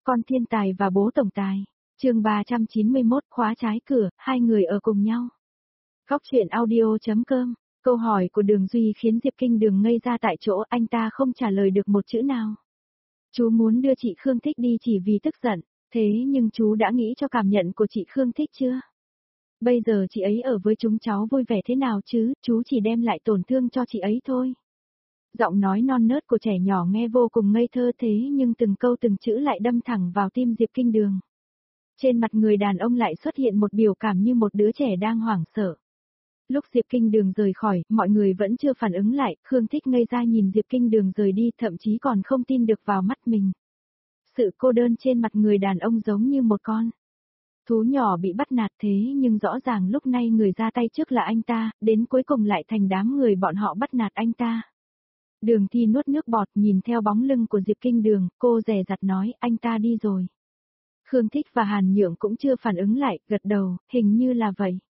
Con thiên tài và bố tổng tài. Chương 391 khóa trái cửa, hai người ở cùng nhau. Góc truyện audio.com. Câu hỏi của Đường Duy khiến Diệp Kinh Đường ngây ra tại chỗ, anh ta không trả lời được một chữ nào. Chú muốn đưa chị Khương Thích đi chỉ vì tức giận, thế nhưng chú đã nghĩ cho cảm nhận của chị Khương Thích chưa? Bây giờ chị ấy ở với chúng cháu vui vẻ thế nào chứ, chú chỉ đem lại tổn thương cho chị ấy thôi. Giọng nói non nớt của trẻ nhỏ nghe vô cùng ngây thơ thế nhưng từng câu từng chữ lại đâm thẳng vào tim Diệp Kinh Đường. Trên mặt người đàn ông lại xuất hiện một biểu cảm như một đứa trẻ đang hoảng sợ. Lúc Diệp Kinh Đường rời khỏi, mọi người vẫn chưa phản ứng lại, Khương Thích ngây ra nhìn Diệp Kinh Đường rời đi, thậm chí còn không tin được vào mắt mình. Sự cô đơn trên mặt người đàn ông giống như một con thú nhỏ bị bắt nạt thế nhưng rõ ràng lúc này người ra tay trước là anh ta, đến cuối cùng lại thành đám người bọn họ bắt nạt anh ta. Đường Thi nuốt nước bọt nhìn theo bóng lưng của Diệp Kinh Đường, cô dè dặt nói anh ta đi rồi. Khương Thích và Hàn Nhượng cũng chưa phản ứng lại, gật đầu, hình như là vậy.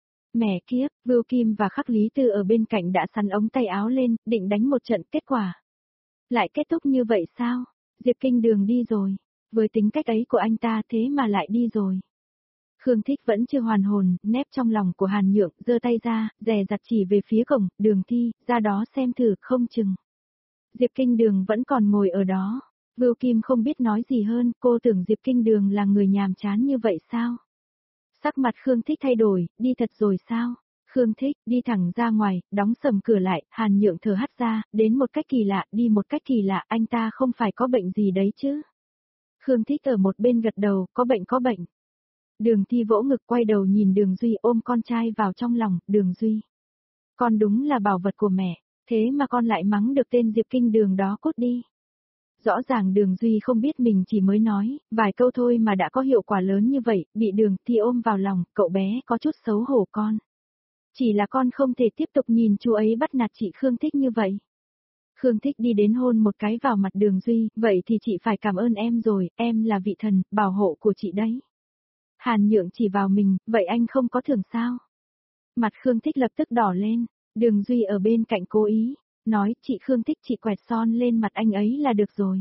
Mẹ kiếp, Vưu Kim và Khắc Lý Tư ở bên cạnh đã sắn ống tay áo lên, định đánh một trận, kết quả. Lại kết thúc như vậy sao? Diệp Kinh Đường đi rồi. Với tính cách ấy của anh ta thế mà lại đi rồi. Khương Thích vẫn chưa hoàn hồn, nép trong lòng của Hàn Nhượng, giơ tay ra, dè dặt chỉ về phía cổng, Đường Thi, ra đó xem thử, không chừng. Diệp Kinh Đường vẫn còn ngồi ở đó. Vưu Kim không biết nói gì hơn, cô tưởng Diệp Kinh Đường là người nhàm chán như vậy sao? Sắc mặt Khương Thích thay đổi, đi thật rồi sao? Khương Thích, đi thẳng ra ngoài, đóng sầm cửa lại, Hàn Nhượng thở hắt ra, đến một cách kỳ lạ, đi một cách kỳ lạ, anh ta không phải có bệnh gì đấy chứ? Khương Thích ở một bên gật đầu, có bệnh có bệnh. Đường Thi vỗ ngực quay đầu nhìn Đường Duy ôm con trai vào trong lòng, Đường Duy. Con đúng là bảo vật của mẹ, thế mà con lại mắng được tên Diệp Kinh Đường đó cút đi. Rõ ràng Đường Duy không biết mình chỉ mới nói, vài câu thôi mà đã có hiệu quả lớn như vậy, bị Đường Thi ôm vào lòng, cậu bé có chút xấu hổ con. Chỉ là con không thể tiếp tục nhìn chú ấy bắt nạt chị Khương Thích như vậy. Khương Thích đi đến hôn một cái vào mặt Đường Duy, vậy thì chị phải cảm ơn em rồi, em là vị thần, bảo hộ của chị đấy. Hàn Nhượng chỉ vào mình, vậy anh không có thưởng sao? Mặt Khương Thích lập tức đỏ lên, Đường Duy ở bên cạnh cố ý, nói chị Khương Thích chị quẹt son lên mặt anh ấy là được rồi.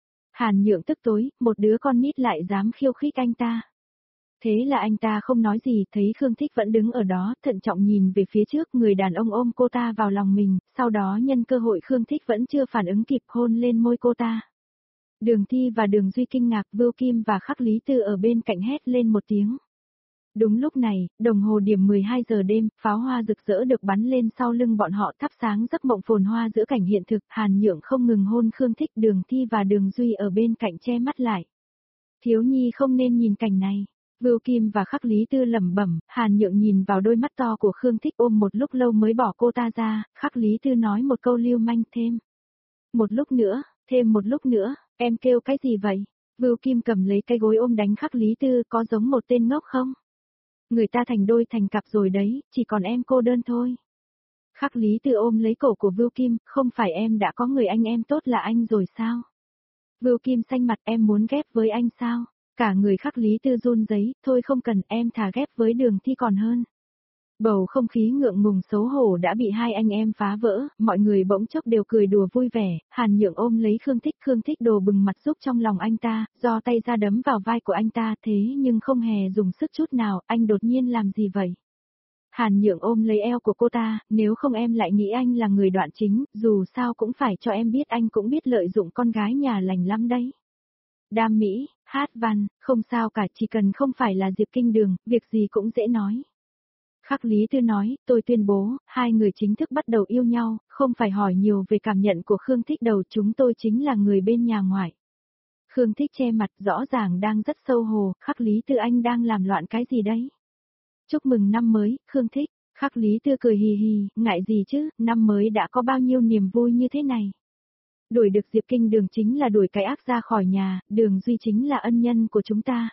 Hàn Nhượng tức tối, một đứa con nít lại dám khiêu khích anh ta. Thế là anh ta không nói gì, thấy Khương Thích vẫn đứng ở đó, thận trọng nhìn về phía trước, người đàn ông ôm cô ta vào lòng mình, sau đó nhân cơ hội Khương Thích vẫn chưa phản ứng kịp hôn lên môi cô ta. Đường Thi và Đường Duy kinh ngạc, Vưu Kim và Khắc Lý Tư ở bên cạnh hét lên một tiếng. Đúng lúc này, đồng hồ điểm 12 giờ đêm, pháo hoa rực rỡ được bắn lên sau lưng bọn họ thắp sáng giấc mộng phồn hoa giữa cảnh hiện thực, Hàn Nhượng không ngừng hôn Khương Thích, Đường Thi và Đường Duy ở bên cạnh che mắt lại. Thiếu nhi không nên nhìn cảnh này. Vưu Kim và Khắc Lý Tư lẩm bẩm, Hàn Nhượng nhìn vào đôi mắt to của Khương Thích ôm một lúc lâu mới bỏ cô ta ra, Khắc Lý Tư nói một câu lưu manh thêm. Một lúc nữa, thêm một lúc nữa, em kêu cái gì vậy? Vưu Kim cầm lấy cái gối ôm đánh Khắc Lý Tư, có giống một tên ngốc không? Người ta thành đôi thành cặp rồi đấy, chỉ còn em cô đơn thôi. Khắc Lý Tư ôm lấy cổ của Vưu Kim, không phải em đã có người anh em tốt là anh rồi sao? Vưu Kim xanh mặt, em muốn ghép với anh sao? Cả người Khắc Lý Tư run rẩy, thôi không cần, em thà ghép với Đường Thi còn hơn. Bầu không khí ngượng ngùng xấu hổ đã bị hai anh em phá vỡ, mọi người bỗng chốc đều cười đùa vui vẻ, Hàn Nhượng ôm lấy Khương Thích đồ bừng mặt giúp trong lòng anh ta, do tay ra đấm vào vai của anh ta thế nhưng không hề dùng sức chút nào, anh đột nhiên làm gì vậy? Hàn Nhượng ôm lấy eo của cô ta, nếu không em lại nghĩ anh là người đoạn chính, dù sao cũng phải cho em biết anh cũng biết lợi dụng con gái nhà lành lắm đấy. Đam mỹ, hát văn, không sao cả, chỉ cần không phải là Diệp Kinh Đường, việc gì cũng dễ nói. Khắc Lý Tư nói, tôi tuyên bố, hai người chính thức bắt đầu yêu nhau, không phải hỏi nhiều về cảm nhận của Khương Thích đầu, chúng tôi chính là người bên nhà ngoại. Khương Thích che mặt rõ ràng đang rất xấu hổ, Khắc Lý Tư anh đang làm loạn cái gì đấy? Chúc mừng năm mới, Khương Thích, Khắc Lý Tư cười hì hì, ngại gì chứ, năm mới đã có bao nhiêu niềm vui như thế này. Đuổi được Diệp Kinh Đường chính là đuổi cái ác ra khỏi nhà, Đường Duy chính là ân nhân của chúng ta.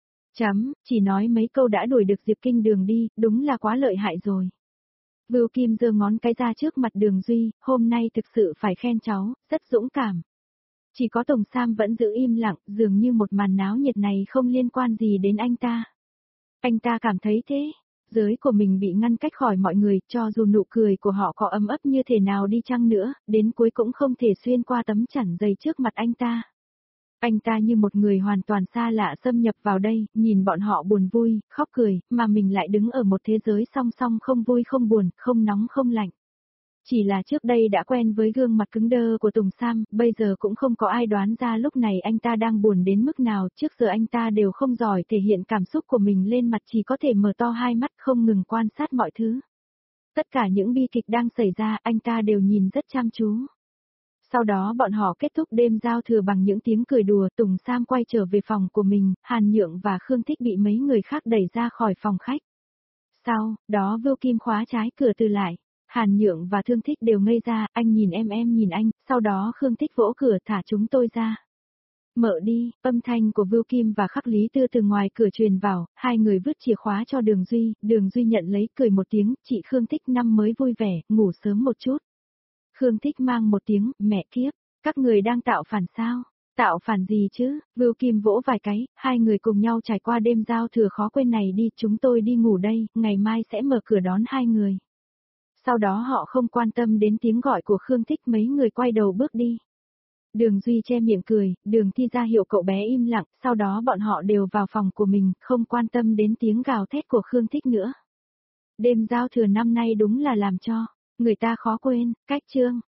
Chỉ nói mấy câu đã đuổi được Diệp Kinh Đường đi, đúng là quá lợi hại rồi. Vưu Kim giơ ngón cái ra trước mặt Đường Duy, hôm nay thực sự phải khen cháu, rất dũng cảm. Chỉ có Tùng Sam vẫn giữ im lặng, dường như một màn náo nhiệt này không liên quan gì đến anh ta. Anh ta cảm thấy thế, giới của mình bị ngăn cách khỏi mọi người, cho dù nụ cười của họ có ấm ấp như thế nào đi chăng nữa, đến cuối cũng không thể xuyên qua tấm chắn dày trước mặt anh ta. Anh ta như một người hoàn toàn xa lạ xâm nhập vào đây, nhìn bọn họ buồn vui, khóc cười, mà mình lại đứng ở một thế giới song song không vui không buồn, không nóng không lạnh. Chỉ là trước đây đã quen với gương mặt cứng đơ của Tùng Sam, bây giờ cũng không có ai đoán ra lúc này anh ta đang buồn đến mức nào, trước giờ anh ta đều không giỏi thể hiện cảm xúc của mình lên mặt, chỉ có thể mở to hai mắt không ngừng quan sát mọi thứ. Tất cả những bi kịch đang xảy ra anh ta đều nhìn rất chăm chú. Sau đó bọn họ kết thúc đêm giao thừa bằng những tiếng cười đùa, Tùng Sam quay trở về phòng của mình, Hàn Nhượng và Khương Thích bị mấy người khác đẩy ra khỏi phòng khách. Sau đó Vưu Kim khóa trái cửa từ lại. Hàn Nhượng và Thương Thích đều ngây ra, anh nhìn em nhìn anh, sau đó Khương Thích vỗ cửa thả chúng tôi ra. Mở đi, âm thanh của Vưu Kim và Khắc Lý Tư từ ngoài cửa truyền vào, hai người vứt chìa khóa cho Đường Duy nhận lấy cười một tiếng, chị Khương Thích năm mới vui vẻ, ngủ sớm một chút. Khương Thích mang một tiếng, mẹ kiếp, các người đang tạo phản sao? Tạo phản gì chứ? Vưu Kim vỗ vài cái, hai người cùng nhau trải qua đêm giao thừa khó quên này đi, chúng tôi đi ngủ đây, ngày mai sẽ mở cửa đón hai người. Sau đó họ không quan tâm đến tiếng gọi của Khương Thích, mấy người quay đầu bước đi. Đường Duy che miệng cười, Đường Thi ra hiệu cậu bé im lặng, sau đó bọn họ đều vào phòng của mình, không quan tâm đến tiếng gào thét của Khương Thích nữa. Đêm giao thừa năm nay đúng là làm cho người ta khó quên, cách chương.